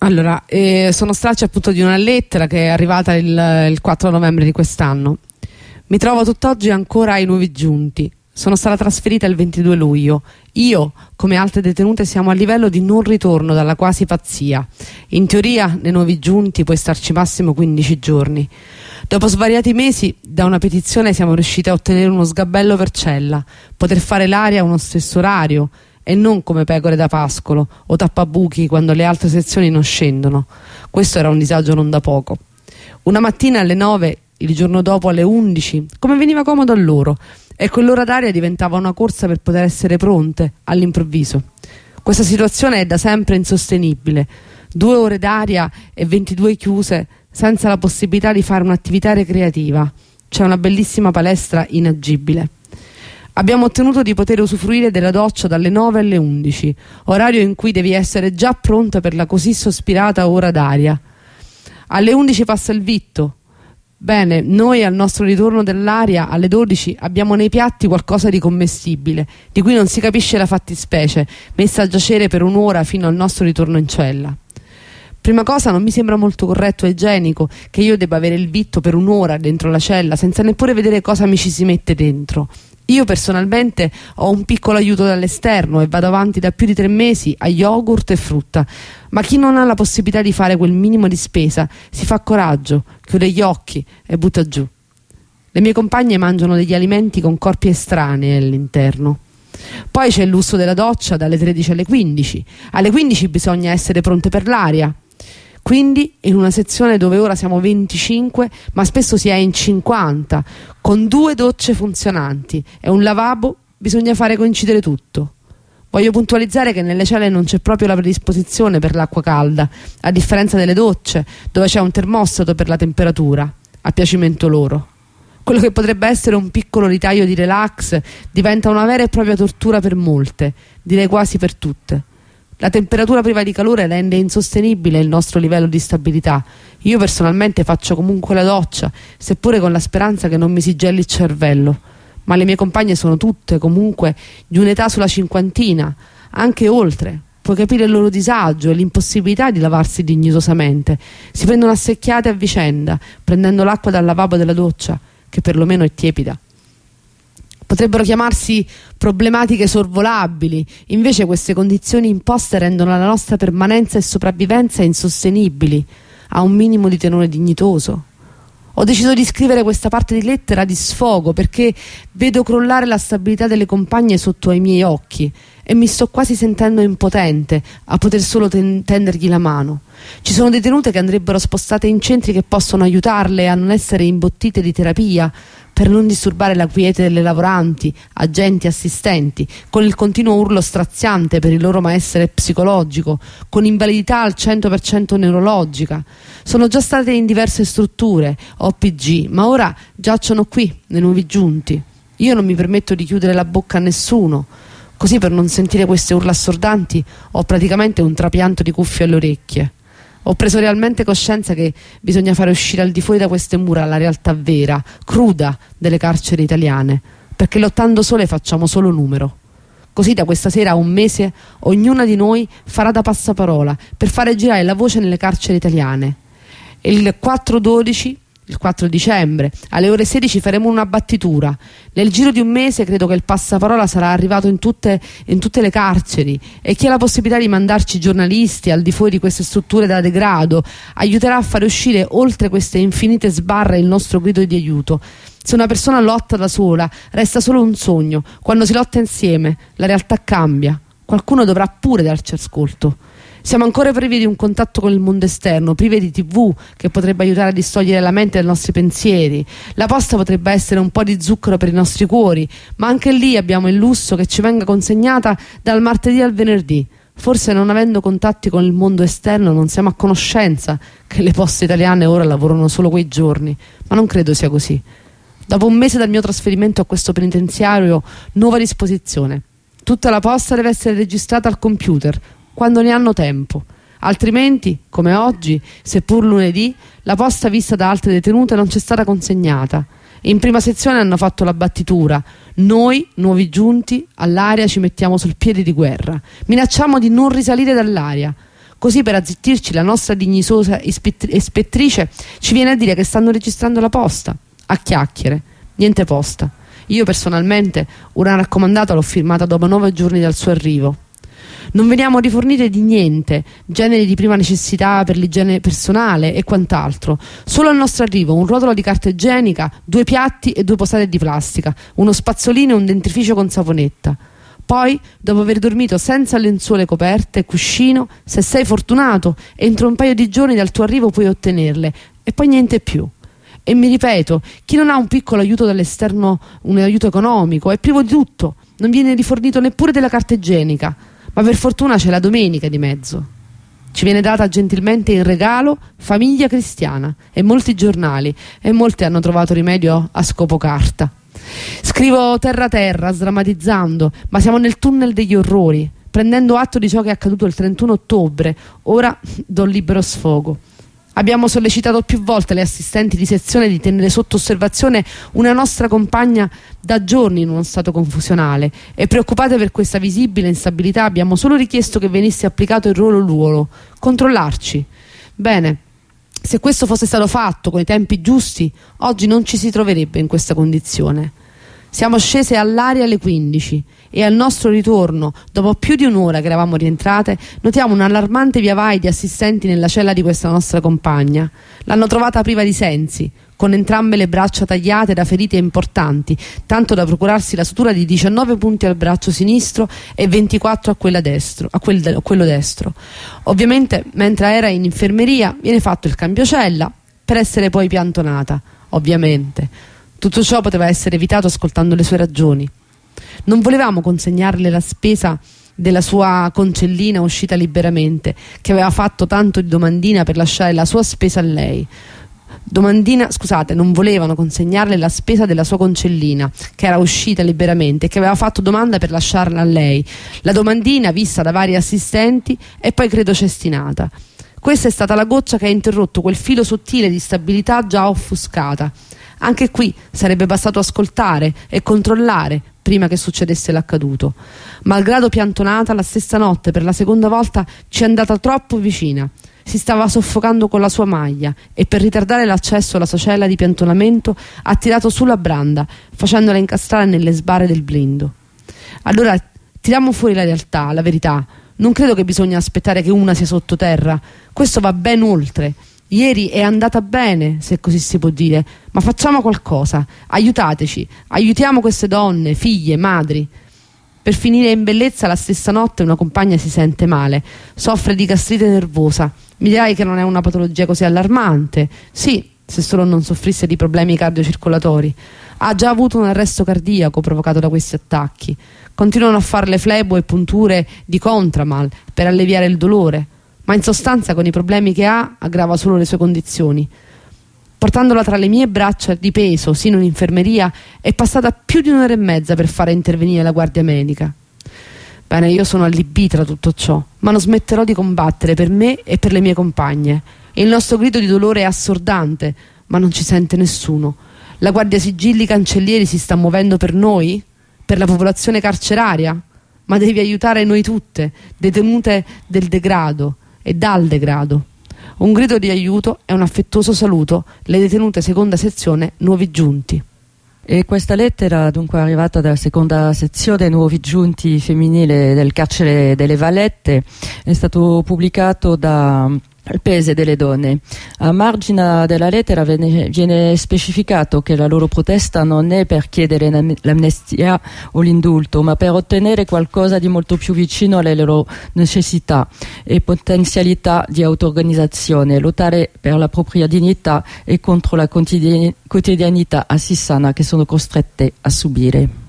Allora, sono stracci appunto di una lettera che è arrivata il 4 novembre di quest'anno. Mi trovo tutt'oggi ancora ai Nuovi Giunti. Sono stata trasferita il 22 luglio. Io, come altre detenute, siamo a livello di non ritorno dalla quasi pazzia. In teoria, nei Nuovi Giunti puoi starci massimo 15 giorni. Dopo svariati mesi, da una petizione siamo riusciti a ottenere uno sgabello per cella, poter fare l'aria a uno stesso orario, e non come pecore da pascolo o tappabuchi quando le altre sezioni non scendono. Questo era un disagio non da poco. Una mattina alle 9, il giorno dopo alle 11, come veniva comodo a loro, e quell'ora d'aria diventava una corsa per poter essere pronte all'improvviso. Questa situazione è da sempre insostenibile. 2 ore d'aria e 22 chiuse senza la possibilità di fare un'attività ricreativa. C'è una bellissima palestra inagibile. Abbiamo ottenuto di poter usufruire della doccia dalle 9 alle 11, orario in cui devi essere già pronta per la così sospirata ora d'aria. Alle 11 passa il vitto. Bene, noi al nostro ritorno dell'aria alle 12 abbiamo nei piatti qualcosa di commestibile, di cui non si capisce la fattispecie, messa a giacere per un'ora fino al nostro ritorno in cella. Prima cosa, non mi sembra molto corretto e igienico che io debba avere il vitto per un'ora dentro la cella senza neppure vedere cosa mi ci si mette dentro. Io personalmente ho un piccolo aiuto dall'esterno e vado avanti da più di 3 mesi a yogurt e frutta, ma chi non ha la possibilità di fare quel minimo di spesa si fa coraggio, chiude gli occhi e butta giù. Le mie compagne mangiano degli alimenti con corpi estranei all'interno. Poi c'è il lusso della doccia dalle 13 alle 15. Alle 15 bisogna essere pronte per l'aria. Quindi in una sezione dove ora siamo 25, ma spesso si è in 50, con 2 docce funzionanti e un lavabo, bisogna fare coincidere tutto. Voglio puntualizzare che nelle celle non c'è proprio la predisposizione per l'acqua calda, a differenza delle docce, dove c'è un termostato per la temperatura, a piacimento loro. Quello che potrebbe essere un piccolo ritaglio di relax diventa una vera e propria tortura per molte, direi quasi per tutte. La temperatura priva di calore rende insostenibile il nostro livello di stabilità. Io personalmente faccio comunque la doccia, seppure con la speranza che non mi si gelli il cervello. Ma le mie compagne sono tutte comunque di un'età sulla cinquantina, anche oltre. Puoi capire il loro disagio e l'impossibilità di lavarsi dignitosamente. Si prendono a secchiate a vicenda, prendendo l'acqua dal lavabo della doccia, che perlomeno è tiepida. Potrebbero chiamarsi problematiche sorvolabili, invece queste condizioni imposte rendono la nostra permanenza e sopravvivenza insostenibili, a un minimo di tenore dignitoso. Ho deciso di scrivere questa parte di lettera di sfogo perché vedo crollare la stabilità delle compagne sotto ai miei occhi e mi sto quasi sentendo impotente a poter solo tendergli la mano. Ci sono detenute che andrebbero spostate in centri che possono aiutarle a non essere imbottite di terapia, per non disturbare la quiete delle lavoranti, agenti, assistenti, con il continuo urlo straziante per il loro malessere psicologico, con invalidità al 100% neurologica. Sono già state in diverse strutture, OPG, ma ora giacciono qui, nei Nuovi Giunti. Io non mi permetto di chiudere la bocca a nessuno, così per non sentire queste urla assordanti ho praticamente un trapianto di cuffie alle orecchie. Ho preso realmente coscienza che bisogna fare uscire al di fuori da queste mura la realtà vera, cruda delle carceri italiane, perché lottando sole facciamo solo numero. Così da questa sera a un mese ognuna di noi farà da passaparola per fare girare la voce nelle carceri italiane. E il 4 dicembre, alle ore 16 faremo una battitura. Nel giro di un mese credo che il passaparola sarà arrivato in tutte le carceri e chi ha la possibilità di mandarci giornalisti al di fuori di queste strutture da degrado aiuterà a fare uscire oltre queste infinite sbarre il nostro grido di aiuto. Se una persona lotta da sola, resta solo un sogno. Quando si lotta insieme, la realtà cambia. Qualcuno dovrà pure darci ascolto. Siamo ancora privi di un contatto con il mondo esterno, privi di TV che potrebbe aiutare a distogliere la mente dai nostri pensieri. La posta potrebbe essere un po' di zucchero per i nostri cuori, ma anche lì abbiamo il lusso che ci venga consegnata dal martedì al venerdì. Forse non avendo contatti con il mondo esterno non siamo a conoscenza che le poste italiane ora lavorano solo quei giorni, ma non credo sia così. Dopo un mese dal mio trasferimento a questo penitenziario, nuova disposizione. Tutta la posta deve essere registrata al computer, quando ne hanno tempo, altrimenti, come oggi, seppur lunedì, la posta vista da altre detenute non c'è stata consegnata. In prima sezione hanno fatto la battitura. Noi, Nuovi Giunti, all'aria ci mettiamo sul piede di guerra. Minacciamo di non risalire dall'aria. Così, per azzittirci, la nostra dignitosa ispettrice ci viene a dire che stanno registrando la posta. A chiacchiere, niente posta. Io personalmente una raccomandata l'ho firmata dopo 9 giorni dal suo arrivo. Non veniamo rifornite di niente, generi di prima necessità per l'igiene personale e quant'altro. Solo al nostro arrivo un rotolo di carta igienica, 2 piatti e 2 posate di plastica, uno spazzolino e un dentrificio con saponetta. Poi, dopo aver dormito senza lenzuola coperte e cuscino, se sei fortunato, entro un paio di giorni dal tuo arrivo puoi ottenerle, e poi niente più. E mi ripeto, chi non ha un piccolo aiuto dall'esterno, un aiuto economico, è privo di tutto, non viene rifornito neppure della carta igienica. Ma per fortuna c'è la domenica di mezzo. Ci viene data gentilmente in regalo Famiglia Cristiana e molti giornali, e molti hanno trovato rimedio a scopo carta. Scrivo terra terra, sdrammatizzando, ma siamo nel tunnel degli orrori, prendendo atto di ciò che è accaduto il 31 ottobre. Ora do libero sfogo. Abbiamo sollecitato più volte le assistenti di sezione di tenere sotto osservazione una nostra compagna da giorni in uno stato confusionale, e preoccupate per questa visibile instabilità abbiamo solo richiesto che venisse applicato il ruolo, controllarci. Bene, se questo fosse stato fatto con i tempi giusti, oggi non ci si troverebbe in questa condizione. Siamo scese all'aria alle 15 e al nostro ritorno, dopo più di un'ora che eravamo rientrate, notiamo un allarmante viavai di assistenti nella cella di questa nostra compagna. L'hanno trovata priva di sensi, con entrambe le braccia tagliate da ferite importanti, tanto da procurarsi la sutura di 19 punti al braccio sinistro e 24 a quello destro. Ovviamente, mentre era in infermeria, viene fatto il cambio cella per essere poi piantonata. Ovviamente. Tutto ciò poteva essere evitato ascoltando le sue ragioni. Non volevamo consegnarle la spesa della sua concellina uscita liberamente, che aveva fatto tanto di domandina per lasciare la sua spesa a lei. Non volevano consegnarle la spesa della sua concellina, che era uscita liberamente e che aveva fatto domanda per lasciarla a lei. La domandina vista da vari assistenti e poi credo cestinata. Questa è stata la goccia che ha interrotto quel filo sottile di stabilità già offuscata. Anche qui sarebbe bastato ascoltare e controllare prima che succedesse l'accaduto. Malgrado piantonata, la stessa notte per la seconda volta ci è andata troppo vicina. Si stava soffocando con la sua maglia e per ritardare l'accesso alla sua cella di piantonamento ha tirato su la branda, facendola incastrare nelle sbarre del blindo. Allora tiriamo fuori la realtà, la verità. Non credo che bisogna aspettare che una sia sottoterra. Questo va ben oltre. Ieri è andata bene, se così si può dire, ma facciamo qualcosa, aiutateci, aiutiamo queste donne, figlie, madri. Per finire in bellezza, la stessa notte una compagna si sente male, soffre di gastrite nervosa. Mi dirai che non è una patologia così allarmante. Sì, se solo non soffrisse di problemi cardiocircolatori. Ha già avuto un arresto cardiaco provocato da questi attacchi. Continuano a farle flebo e punture di Contramal per alleviare il dolore, ma in sostanza con i problemi che ha aggrava solo le sue condizioni. Portandola tra le mie braccia di peso sino in infermeria è passata più di un'ora e mezza per fare intervenire la guardia medica. Bene, io sono allibita da tutto ciò, ma non smetterò di combattere per me e per le mie compagne. Il nostro grido di dolore è assordante, ma non ci sente nessuno. La guardia sigilli cancellieri si sta muovendo per noi? Per la popolazione carceraria? Ma devi aiutare noi tutte, detenute del degrado e dal degrado. Un grido di aiuto e un affettuoso saluto, le detenute seconda sezione Nuovi Giunti. E questa lettera dunque è arrivata dalla seconda sezione Nuovi Giunti femminile del carcere delle Vallette, è stato pubblicato da Il Paese delle Donne. A margine della lettera viene specificato che la loro protesta non è per chiedere l'amnistia o l'indulto, ma per ottenere qualcosa di molto più vicino alle loro necessità e potenzialità di auto-organizzazione, lottare per la propria dignità e contro la quotidianità assì sana che sono costrette a subire.